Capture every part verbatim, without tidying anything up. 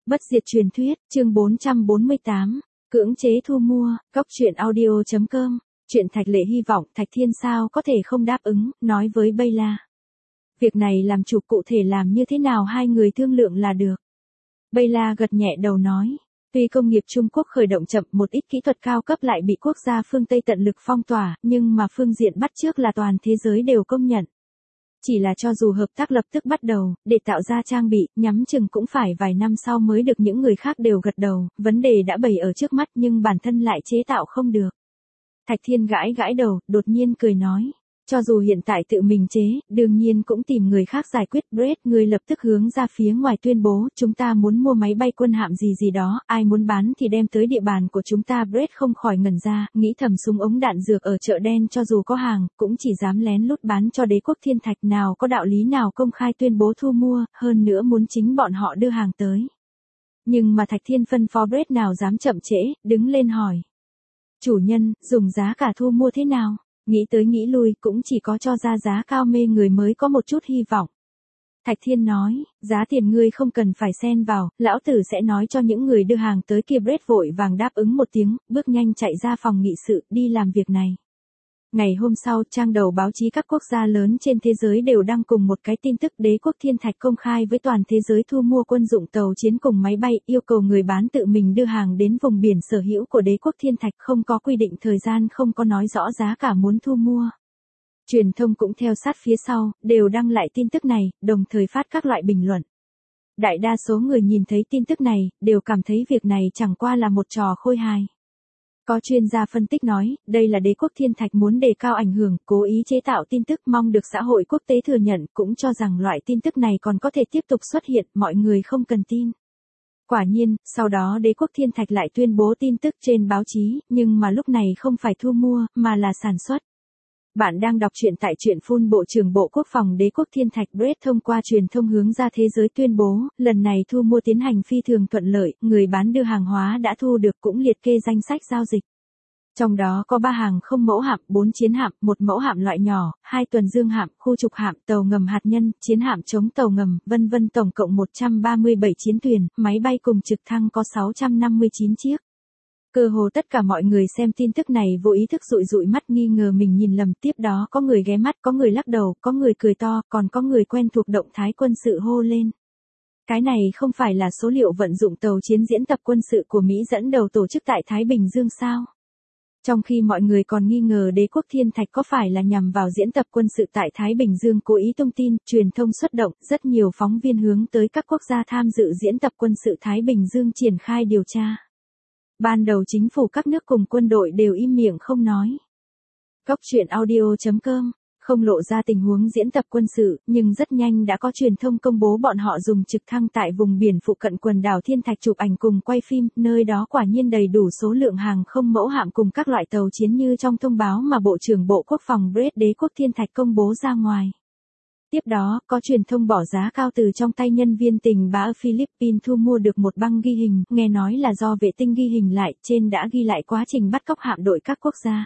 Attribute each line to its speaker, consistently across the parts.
Speaker 1: Bất diệt truyền thuyết, chương bốn trăm bốn mươi tám, cưỡng chế thu mua, góc truyện audio chấm com, truyện Thạch Lệ hy vọng Thạch Thiên sao có thể không đáp ứng, nói với Beyla. Việc này làm chủ cụ thể làm như thế nào hai người thương lượng là được. Beyla gật nhẹ đầu nói. Tuy công nghiệp Trung Quốc khởi động chậm, một ít kỹ thuật cao cấp lại bị quốc gia phương Tây tận lực phong tỏa, nhưng mà phương diện bắt chước là toàn thế giới đều công nhận. Chỉ là cho dù hợp tác lập tức bắt đầu, để tạo ra trang bị, nhắm chừng cũng phải vài năm sau mới được những người khác đều gật đầu, vấn đề đã bày ở trước mắt nhưng bản thân lại chế tạo không được. Thạch Thiên gãi gãi đầu, đột nhiên cười nói. Cho dù hiện tại tự mình chế, đương nhiên cũng tìm người khác giải quyết. Brett, người lập tức hướng ra phía ngoài tuyên bố, chúng ta muốn mua máy bay quân hạm gì gì đó, ai muốn bán thì đem tới địa bàn của chúng ta. Brett không khỏi ngẩn ra, nghĩ thầm súng ống đạn dược ở chợ đen cho dù có hàng, cũng chỉ dám lén lút bán cho Đế quốc Thiên Thạch, nào có đạo lý nào công khai tuyên bố thu mua, hơn nữa muốn chính bọn họ đưa hàng tới. Nhưng mà Thạch Thiên phân phó Brett nào dám chậm trễ, đứng lên hỏi. Chủ nhân, dùng giá cả thu mua thế nào? Nghĩ tới nghĩ lui, cũng chỉ có cho ra giá cao mê người mới có một chút hy vọng. Thạch Thiên nói, giá tiền ngươi không cần phải xen vào, lão tử sẽ nói cho những người đưa hàng tới kia. Brett vội vàng đáp ứng một tiếng, bước nhanh chạy ra phòng nghị sự, đi làm việc này. Ngày hôm sau, trang đầu báo chí các quốc gia lớn trên thế giới đều đăng cùng một cái tin tức. Đế quốc Thiên Thạch công khai với toàn thế giới thu mua quân dụng tàu chiến cùng máy bay, yêu cầu người bán tự mình đưa hàng đến vùng biển sở hữu của Đế quốc Thiên Thạch, không có quy định thời gian, không có nói rõ giá cả muốn thu mua. Truyền thông cũng theo sát phía sau, đều đăng lại tin tức này, đồng thời phát các loại bình luận. Đại đa số người nhìn thấy tin tức này, đều cảm thấy việc này chẳng qua là một trò khôi hài. Có chuyên gia phân tích nói, đây là Đế quốc Thiên Thạch muốn đề cao ảnh hưởng, cố ý chế tạo tin tức mong được xã hội quốc tế thừa nhận, cũng cho rằng loại tin tức này còn có thể tiếp tục xuất hiện, mọi người không cần tin. Quả nhiên, sau đó Đế quốc Thiên Thạch lại tuyên bố tin tức trên báo chí, nhưng mà lúc này không phải thu mua, mà là sản xuất. Bạn đang đọc truyện tại truyện phun. Bộ trưởng Bộ Quốc phòng Đế quốc Thiên Thạch Brett thông qua truyền thông hướng ra thế giới tuyên bố, lần này thu mua tiến hành phi thường thuận lợi, người bán đưa hàng hóa đã thu được cũng liệt kê danh sách giao dịch. Trong đó có ba hàng không mẫu hạm, bốn chiến hạm, một mẫu hạm loại nhỏ, hai tuần dương hạm, khu trục hạm, tàu ngầm hạt nhân, chiến hạm chống tàu ngầm, vân vân, tổng cộng một trăm ba mươi bảy chiến thuyền, máy bay cùng trực thăng có sáu trăm năm mươi chín chiếc. Cơ hồ tất cả mọi người xem tin tức này vô ý thức dụi dụi mắt, nghi ngờ mình nhìn lầm, tiếp đó có người ghé mắt, có người lắc đầu, có người cười to, còn có người quen thuộc động thái quân sự hô lên. Cái này không phải là số liệu vận dụng tàu chiến diễn tập quân sự của Mỹ dẫn đầu tổ chức tại Thái Bình Dương sao? Trong khi mọi người còn nghi ngờ Đế quốc Thiên Thạch có phải là nhằm vào diễn tập quân sự tại Thái Bình Dương cố ý tung tin, truyền thông xuất động, rất nhiều phóng viên hướng tới các quốc gia tham dự diễn tập quân sự Thái Bình Dương triển khai điều tra. Ban đầu chính phủ các nước cùng quân đội đều im miệng không nói. Góc truyện audio chấm com, không lộ ra tình huống diễn tập quân sự, nhưng rất nhanh đã có truyền thông công bố bọn họ dùng trực thăng tại vùng biển phụ cận quần đảo Thiên Thạch chụp ảnh cùng quay phim, nơi đó quả nhiên đầy đủ số lượng hàng không mẫu hạm cùng các loại tàu chiến như trong thông báo mà Bộ trưởng Bộ Quốc phòng Brett Đế quốc Thiên Thạch công bố ra ngoài. Tiếp đó, có truyền thông bỏ giá cao từ trong tay nhân viên tình báo ở Philippines thu mua được một băng ghi hình, nghe nói là do vệ tinh ghi hình lại, trên đã ghi lại quá trình bắt cóc hạm đội các quốc gia.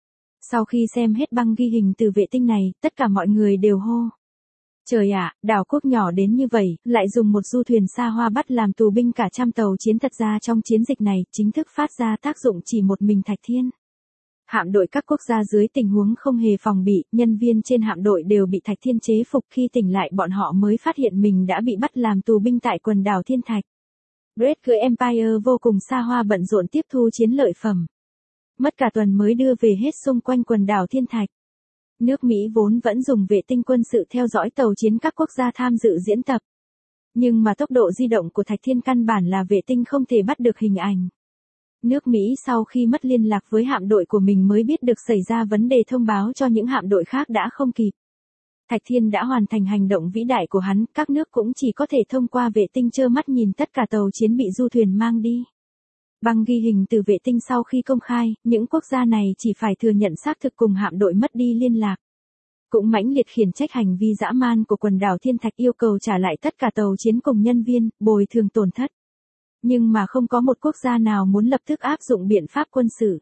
Speaker 1: Sau khi xem hết băng ghi hình từ vệ tinh này, tất cả mọi người đều hô. Trời ạ, đảo quốc nhỏ đến như vậy, lại dùng một du thuyền xa hoa bắt làm tù binh cả trăm tàu chiến. Thật ra trong chiến dịch này, chính thức phát ra tác dụng chỉ một mình Thạch Thiên. Hạm đội các quốc gia dưới tình huống không hề phòng bị, nhân viên trên hạm đội đều bị Thạch Thiên chế phục, khi tỉnh lại bọn họ mới phát hiện mình đã bị bắt làm tù binh tại quần đảo Thiên Thạch. Brett cưỡi Empire vô cùng xa hoa bận rộn tiếp thu chiến lợi phẩm. Mất cả tuần mới đưa về hết xung quanh quần đảo Thiên Thạch. Nước Mỹ vốn vẫn dùng vệ tinh quân sự theo dõi tàu chiến các quốc gia tham dự diễn tập. Nhưng mà tốc độ di động của Thạch Thiên căn bản là vệ tinh không thể bắt được hình ảnh. Nước Mỹ sau khi mất liên lạc với hạm đội của mình mới biết được xảy ra vấn đề, thông báo cho những hạm đội khác đã không kịp. Thạch Thiên đã hoàn thành hành động vĩ đại của hắn, các nước cũng chỉ có thể thông qua vệ tinh trơ mắt nhìn tất cả tàu chiến bị du thuyền mang đi. Băng ghi hình từ vệ tinh sau khi công khai, những quốc gia này chỉ phải thừa nhận xác thực cùng hạm đội mất đi liên lạc. Cũng mãnh liệt khiển trách hành vi dã man của quần đảo Thiên Thạch, yêu cầu trả lại tất cả tàu chiến cùng nhân viên, bồi thường tổn thất. Nhưng mà không có một quốc gia nào muốn lập tức áp dụng biện pháp quân sự.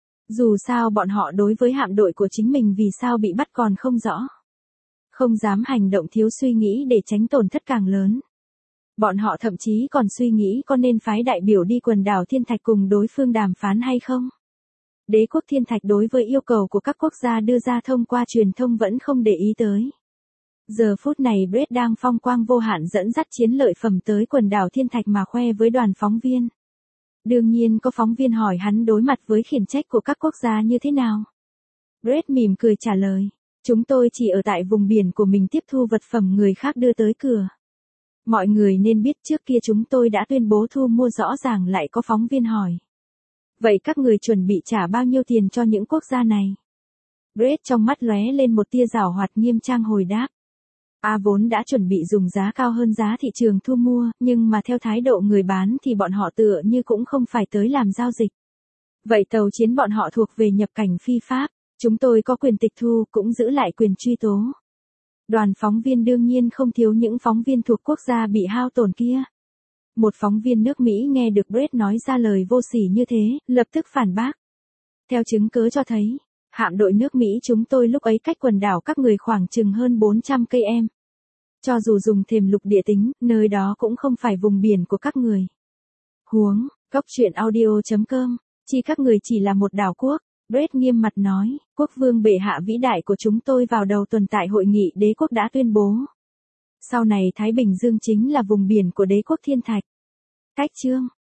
Speaker 1: Dù sao bọn họ đối với hạm đội của chính mình vì sao bị bắt còn không rõ. Không dám hành động thiếu suy nghĩ để tránh tổn thất càng lớn. Bọn họ thậm chí còn suy nghĩ có nên phái đại biểu đi quần đảo Thiên Thạch cùng đối phương đàm phán hay không. Đế quốc Thiên Thạch đối với yêu cầu của các quốc gia đưa ra thông qua truyền thông vẫn không để ý tới. Giờ phút này Brett đang phong quang vô hạn dẫn dắt chiến lợi phẩm tới quần đảo Thiên Thạch mà khoe với đoàn phóng viên. Đương nhiên có phóng viên hỏi hắn đối mặt với khiển trách của các quốc gia như thế nào. Brett mỉm cười trả lời, chúng tôi chỉ ở tại vùng biển của mình tiếp thu vật phẩm người khác đưa tới cửa. Mọi người nên biết trước kia chúng tôi đã tuyên bố thu mua rõ ràng. Lại có phóng viên hỏi. Vậy các người chuẩn bị trả bao nhiêu tiền cho những quốc gia này? Brett trong mắt lóe lên một tia giảo hoạt nghiêm trang hồi đáp. A vốn đã chuẩn bị dùng giá cao hơn giá thị trường thu mua, nhưng mà theo thái độ người bán thì bọn họ tựa như cũng không phải tới làm giao dịch. Vậy tàu chiến bọn họ thuộc về nhập cảnh phi pháp, chúng tôi có quyền tịch thu, cũng giữ lại quyền truy tố. Đoàn phóng viên đương nhiên không thiếu những phóng viên thuộc quốc gia bị hao tổn kia. Một phóng viên nước Mỹ nghe được Brett nói ra lời vô sỉ như thế, lập tức phản bác. Theo chứng cứ cho thấy, hạm đội nước Mỹ chúng tôi lúc ấy cách quần đảo các người khoảng chừng hơn bốn trăm cây em. Cho dù dùng thềm lục địa tính, nơi đó cũng không phải vùng biển của các người. Huống, Cóc truyện audio chấm com, chỉ các người chỉ là một đảo quốc. Brett nghiêm mặt nói, quốc vương bệ hạ vĩ đại của chúng tôi vào đầu tuần tại hội nghị đế quốc đã tuyên bố. Sau này Thái Bình Dương chính là vùng biển của đế quốc Thiên Thạch. Cách chương